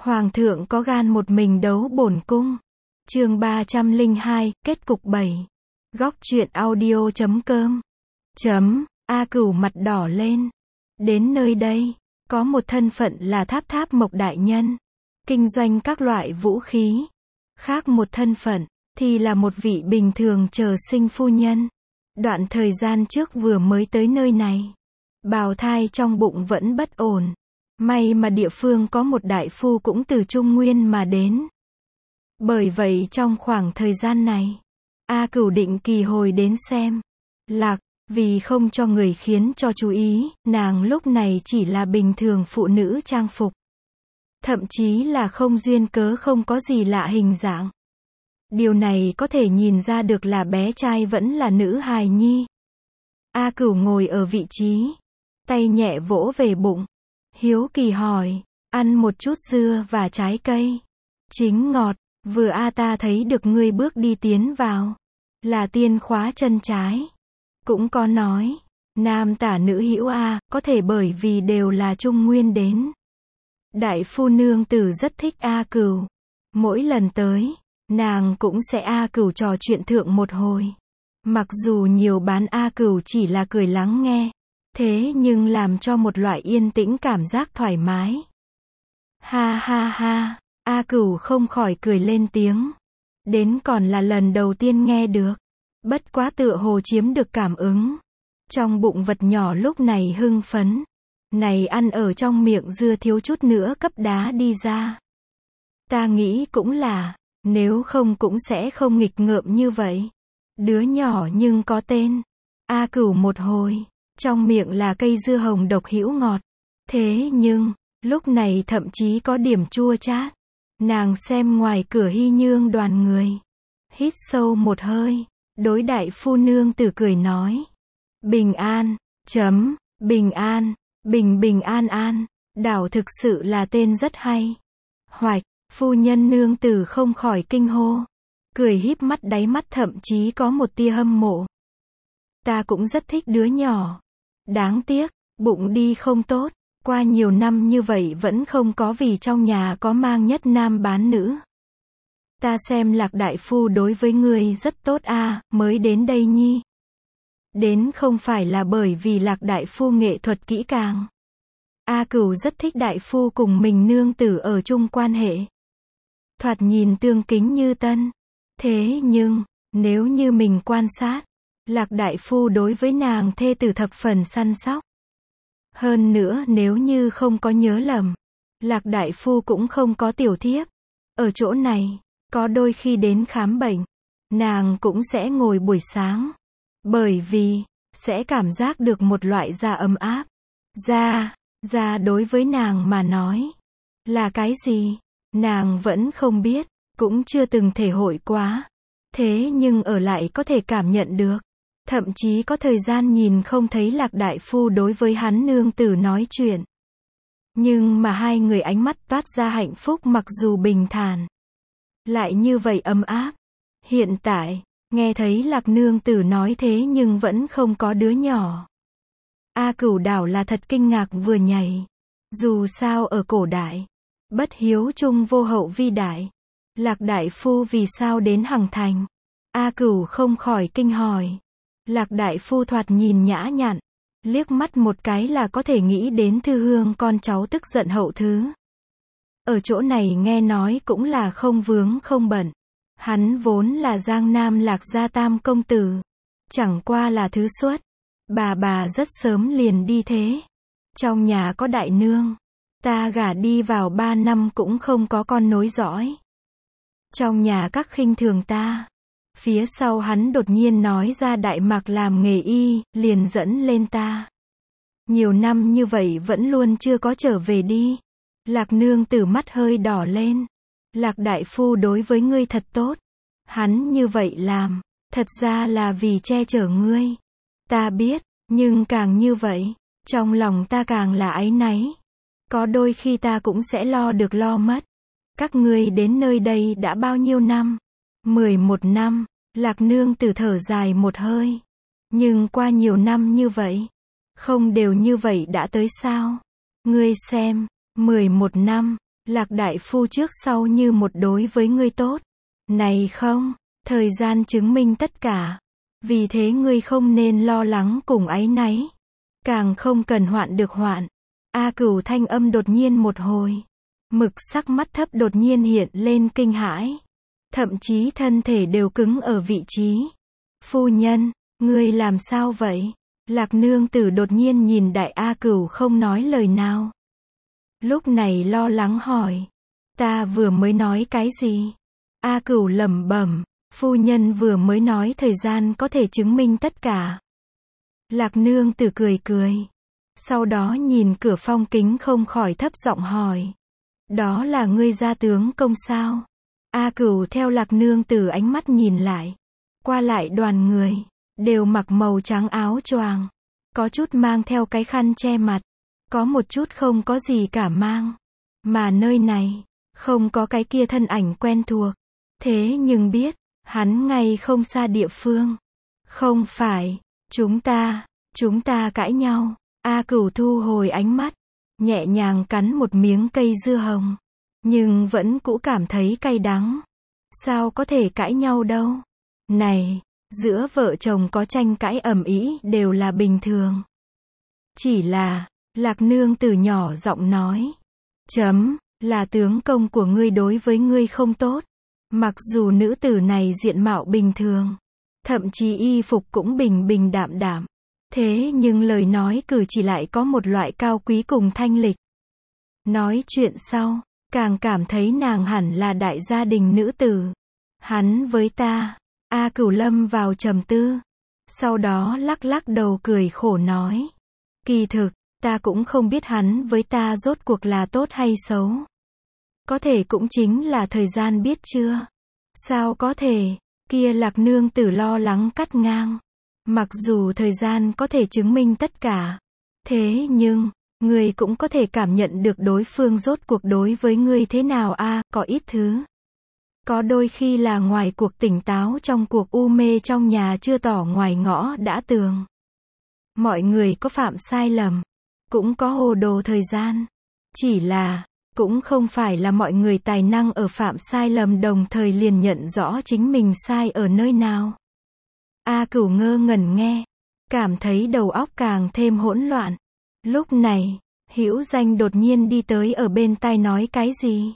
Hoàng thượng có gan một mình đấu bổn cung. Chương 302, kết cục 7. Góc truyện audio.com. A Cửu mặt đỏ lên. Đến nơi đây, có một thân phận là Tháp Tháp Mộc đại nhân, kinh doanh các loại vũ khí. Khác một thân phận, thì là một vị bình thường chờ sinh phu nhân. Đoạn thời gian trước vừa mới tới nơi này, bào thai trong bụng vẫn bất ổn. May mà địa phương có một đại phu cũng từ Trung Nguyên mà đến. Bởi vậy trong khoảng thời gian này, A Cửu định kỳ hồi đến xem. Lạc, vì không cho người khiến cho chú ý, nàng lúc này chỉ là bình thường phụ nữ trang phục. Thậm chí là không duyên cớ không có gì lạ hình dạng. Điều này có thể nhìn ra được là bé trai vẫn là nữ hài nhi. A Cửu ngồi ở vị trí, tay nhẹ vỗ về bụng. Hiếu kỳ hỏi, ăn một chút dưa và trái cây. Chính ngọt, vừa ta thấy được ngươi bước đi tiến vào. Là tiên khóa chân trái. Cũng có nói, nam tả nữ hữu có thể bởi vì đều là Trung Nguyên đến. Đại phu nương tử rất thích A Cửu. Mỗi lần tới, nàng cũng sẽ A Cửu trò chuyện thượng một hồi. Mặc dù nhiều bán A Cửu chỉ là cười lắng nghe, thế nhưng làm cho một loại yên tĩnh cảm giác thoải mái. Ha ha ha, A Cửu không khỏi cười lên tiếng. Đến còn là lần đầu tiên nghe được. Bất quá tựa hồ chiếm được cảm ứng. Trong bụng vật nhỏ lúc này hưng phấn. Này ăn ở trong miệng dưa thiếu chút nữa cấp đá đi ra. Ta nghĩ cũng là, nếu không cũng sẽ không nghịch ngợm như vậy. Đứa nhỏ nhưng có tên. A Cửu một hồi, trong miệng là cây dưa hồng độc hữu ngọt. Thế nhưng, lúc này thậm chí có điểm chua chát. Nàng xem ngoài cửa Hy Nhương đoàn người. Hít sâu một hơi, đối đại phu nương tử cười nói. Bình an, bình an, bình an an, đảo thực sự là tên rất hay. Hoạch, phu nhân nương tử không khỏi kinh hô. Cười híp mắt đáy mắt thậm chí có một tia hâm mộ. Ta cũng rất thích đứa nhỏ. Đáng tiếc, bụng đi không tốt. Qua nhiều năm như vậy vẫn không có vì trong nhà có mang nhất nam bán nữ. Ta xem Lạc đại phu đối với ngươi rất tốt mới đến đây nhi. Đến không phải là bởi vì Lạc đại phu nghệ thuật kỹ càng. A Cửu rất thích đại phu cùng mình nương tử ở chung quan hệ. Thoạt nhìn tương kính như tân. Thế nhưng, nếu như mình quan sát, Lạc đại phu đối với nàng thê tử thập phần săn sóc. Hơn nữa nếu như không có nhớ lầm, Lạc đại phu cũng không có tiểu thiếp. Ở chỗ này, có đôi khi đến khám bệnh, nàng cũng sẽ ngồi buổi sáng. Bởi vì, sẽ cảm giác được một loại da ấm áp. Da đối với nàng mà nói, là cái gì? Nàng vẫn không biết, cũng chưa từng thể hội quá. Thế nhưng ở lại có thể cảm nhận được. Thậm chí có thời gian nhìn không thấy Lạc đại phu đối với hắn nương tử nói chuyện. Nhưng mà hai người ánh mắt toát ra hạnh phúc mặc dù bình thản. Lại như vậy ấm áp. Hiện tại, nghe thấy Lạc nương tử nói thế nhưng vẫn không có đứa nhỏ. A Cửu đảo là thật kinh ngạc vừa nhảy. Dù sao ở cổ đại, bất hiếu trung vô hậu vi đại. Lạc đại phu vì sao đến Hằng Thành? A Cửu không khỏi kinh hỏi. Lạc đại phu thoạt nhìn nhã nhặn, liếc mắt một cái là có thể nghĩ đến Thư Hương con cháu tức giận hậu thứ. Ở chỗ này nghe nói cũng là không vướng không bận. Hắn vốn là Giang Nam Lạc gia tam công tử. Chẳng qua là thứ xuất. Bà rất sớm liền đi thế. Trong nhà có đại nương. Ta gả đi vào 3 năm cũng không có con nối dõi. Trong nhà các khinh thường ta. Phía sau hắn đột nhiên nói ra Đại Mạc làm nghề y, liền dẫn lên ta. Nhiều năm như vậy vẫn luôn chưa có trở về đi. Lạc nương tử mắt hơi đỏ lên. Lạc đại phu đối với ngươi thật tốt. Hắn như vậy làm, thật ra là vì che chở ngươi. Ta biết, nhưng càng như vậy, trong lòng ta càng là áy náy. Có đôi khi ta cũng sẽ lo được lo mất. Các ngươi đến nơi đây đã bao nhiêu năm? 11 năm, Lạc nương tử thở dài một hơi. Nhưng qua nhiều năm như vậy, không đều như vậy đã tới sao? Ngươi xem, 11 năm, Lạc đại phu trước sau như một đối với ngươi tốt. Này không, thời gian chứng minh tất cả. Vì thế ngươi không nên lo lắng cùng áy náy. Càng không cần hoạn được hoạn. A Cửu thanh âm đột nhiên một hồi. Mực sắc mắt thấp đột nhiên hiện lên kinh hãi. Thậm chí thân thể đều cứng ở vị trí. Phu nhân, ngươi làm sao vậy? Lạc nương tử đột nhiên nhìn đại A Cửu không nói lời nào. Lúc này lo lắng hỏi. Ta vừa mới nói cái gì? A Cửu lẩm bẩm. Phu nhân vừa mới nói thời gian có thể chứng minh tất cả. Lạc nương tử cười cười. Sau đó nhìn cửa phong kính không khỏi thấp giọng hỏi. Đó là ngươi gia tướng công sao? A Cửu theo Lạc nương tử ánh mắt nhìn lại. Qua lại đoàn người, đều mặc màu trắng áo choàng. Có chút mang theo cái khăn che mặt. Có một chút không có gì cả mang. Mà nơi này, không có cái kia thân ảnh quen thuộc. Thế nhưng biết, hắn ngay không xa địa phương. Không phải, chúng ta cãi nhau. A Cửu thu hồi ánh mắt, nhẹ nhàng cắn một miếng cây dưa hồng. Nhưng vẫn cũ cảm thấy cay đắng. Sao có thể cãi nhau đâu? Này, giữa vợ chồng có tranh cãi ầm ĩ đều là bình thường. Chỉ là, Lạc nương tử nhỏ giọng nói. Là tướng công của ngươi đối với ngươi không tốt. Mặc dù nữ tử này diện mạo bình thường. Thậm chí y phục cũng bình bình đạm đạm. Thế nhưng lời nói cử chỉ lại có một loại cao quý cùng thanh lịch. Nói chuyện sau, càng cảm thấy nàng hẳn là đại gia đình nữ tử. Hắn với ta. A Cửu lâm vào trầm tư. Sau đó lắc lắc đầu cười khổ nói. Kỳ thực, ta cũng không biết hắn với ta rốt cuộc là tốt hay xấu. Có thể cũng chính là thời gian biết chưa? Sao có thể? Kia Lạc nương tử lo lắng cắt ngang. Mặc dù thời gian có thể chứng minh tất cả. Thế nhưng, ngươi cũng có thể cảm nhận được đối phương rốt cuộc đối với ngươi thế nào a, có ít thứ. Có đôi khi là ngoài cuộc tỉnh táo trong cuộc u mê trong nhà chưa tỏ ngoài ngõ đã tường. Mọi người có phạm sai lầm. Cũng có hồ đồ thời gian. Chỉ là, cũng không phải là mọi người tài năng ở phạm sai lầm đồng thời liền nhận rõ chính mình sai ở nơi nào. A Cửu ngơ ngẩn nghe. Cảm thấy đầu óc càng thêm hỗn loạn. Lúc này, Hữu Danh đột nhiên đi tới ở bên tai nói cái gì.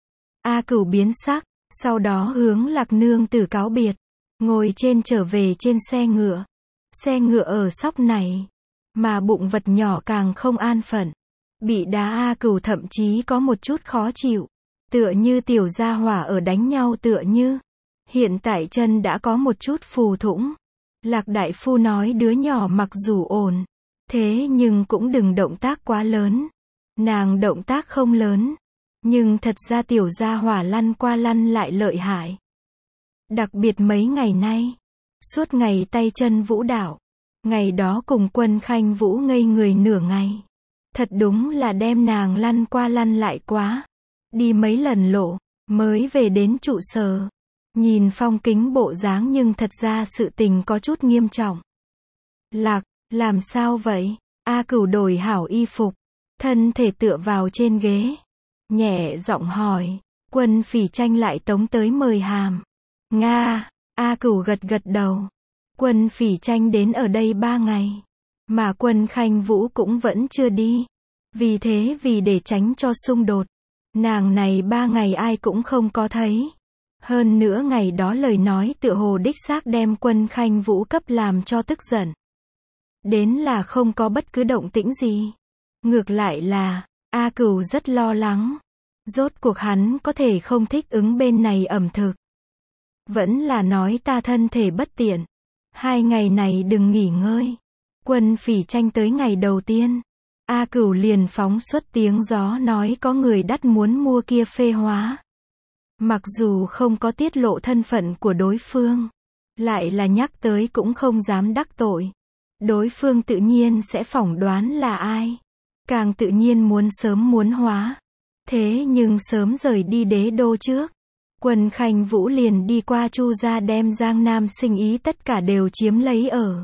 A Cửu biến sắc. Sau đó hướng Lạc nương tử cáo biệt. Ngồi trên trở về trên xe ngựa. Xe ngựa ở sóc này. Mà bụng vật nhỏ càng không an phận. Bị đá A Cửu thậm chí có một chút khó chịu. Tựa như tiểu gia hỏa ở đánh nhau tựa như. Hiện tại chân đã có một chút phù thủng. Lạc đại phu nói đứa nhỏ mặc dù ổn. Thế nhưng cũng đừng động tác quá lớn. Nàng động tác không lớn. Nhưng thật ra tiểu gia hỏa lăn qua lăn lại lợi hại. Đặc biệt mấy ngày nay. Suốt ngày tay chân vũ đạo. Ngày đó cùng Quân Khanh Vũ ngây người nửa ngày. Thật đúng là đem nàng lăn qua lăn lại quá. Đi mấy lần lộ, mới về đến trụ sở. Nhìn phong kính bộ dáng nhưng thật ra sự tình có chút nghiêm trọng. Lạc, làm sao vậy? A Cửu đổi hảo y phục. Thân thể tựa vào trên ghế. Nhẹ giọng hỏi. Quân Phỉ Tranh lại tống tới mời hàm. Nga. A Cửu gật gật đầu. Quân Phỉ Tranh đến ở đây 3 ngày. Mà Quân Khanh Vũ cũng vẫn chưa đi. Vì thế vì để tránh cho xung đột. Nàng này 3 ngày ai cũng không có thấy. Hơn nữa ngày đó lời nói tựa hồ đích xác đem Quân Khanh Vũ cấp làm cho tức giận. Đến là không có bất cứ động tĩnh gì. Ngược lại là, A Cửu rất lo lắng. Rốt cuộc hắn có thể không thích ứng bên này ẩm thực. Vẫn là nói ta thân thể bất tiện. 2 ngày này đừng nghỉ ngơi. Quân Phỉ Tranh tới ngày đầu tiên. A Cửu liền phóng xuất tiếng gió nói có người đắt muốn mua kia phê hóa. Mặc dù không có tiết lộ thân phận của đối phương. Lại là nhắc tới cũng không dám đắc tội. Đối phương tự nhiên sẽ phỏng đoán là ai. Càng tự nhiên muốn sớm muốn hóa. Thế nhưng sớm rời đi đế đô trước. Quân Khanh Vũ liền đi qua Chu gia đem Giang Nam sinh ý tất cả đều chiếm lấy ở.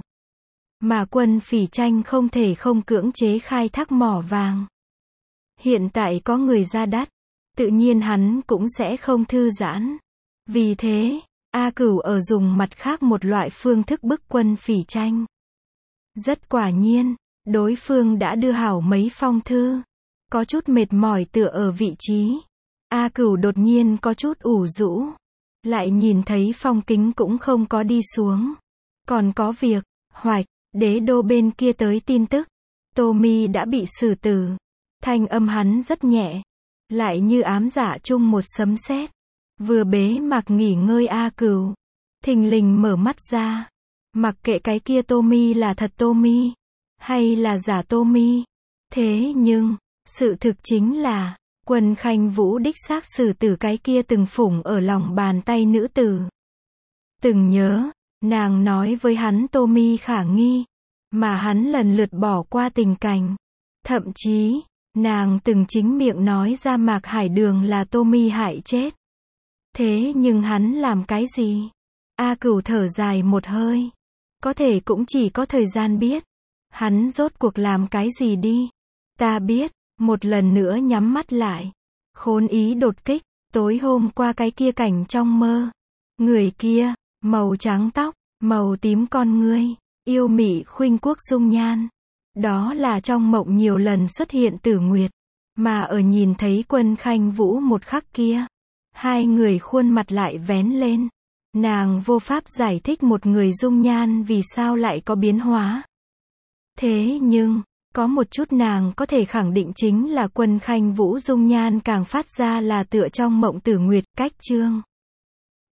Mà Quân Phỉ Tranh không thể không cưỡng chế khai thác mỏ vàng. Hiện tại có người ra đắt. tự nhiên hắn cũng sẽ không thư giãn. Vì thế, A Cửu ở dùng mặt khác một loại phương thức bức Quân Phỉ tranh. Rất quả nhiên, đối phương đã đưa hảo mấy phong thư. Có chút mệt mỏi tựa ở vị trí. A Cửu đột nhiên có chút ủ rũ. Lại nhìn thấy phong kính cũng không có đi xuống. Còn có việc, Hoạch, đế đô bên kia tới tin tức. Tommy đã bị xử tử. Thanh âm hắn rất nhẹ. Lại như ám dạ chung một sấm sét. Vừa bế mạc nghỉ ngơi A Cửu. Thình lình mở mắt ra. Mặc kệ cái kia Tommy là thật Tommy. Hay là giả Tommy. Thế nhưng, sự thực chính là, Quân Khanh Vũ đích xác xử tử cái kia từng phủng ở lòng bàn tay nữ tử. Từng nhớ, nàng nói với hắn Tommy khả nghi. Mà hắn lần lượt bỏ qua tình cảnh. Thậm chí, nàng từng chính miệng nói ra Mạc Hải Đường là Tommy hại chết. Thế nhưng hắn làm cái gì? A Cửu thở dài một hơi. Có thể cũng chỉ có thời gian biết. Hắn rốt cuộc làm cái gì đi? Ta biết, một lần nữa nhắm mắt lại. Khốn ý đột kích, tối hôm qua cái kia cảnh trong mơ. Người kia, màu trắng tóc, màu tím con ngươi, yêu mị khuynh quốc dung nhan. Đó là trong mộng nhiều lần xuất hiện Tử Nguyệt. Mà ở nhìn thấy Quân Khanh Vũ một khắc kia, hai người khuôn mặt lại vén lên. Nàng vô pháp giải thích một người dung nhan vì sao lại có biến hóa. Thế nhưng, có một chút nàng có thể khẳng định chính là Quân Khanh Vũ dung nhan càng phát ra là tựa trong mộng Tử Nguyệt. Cách chương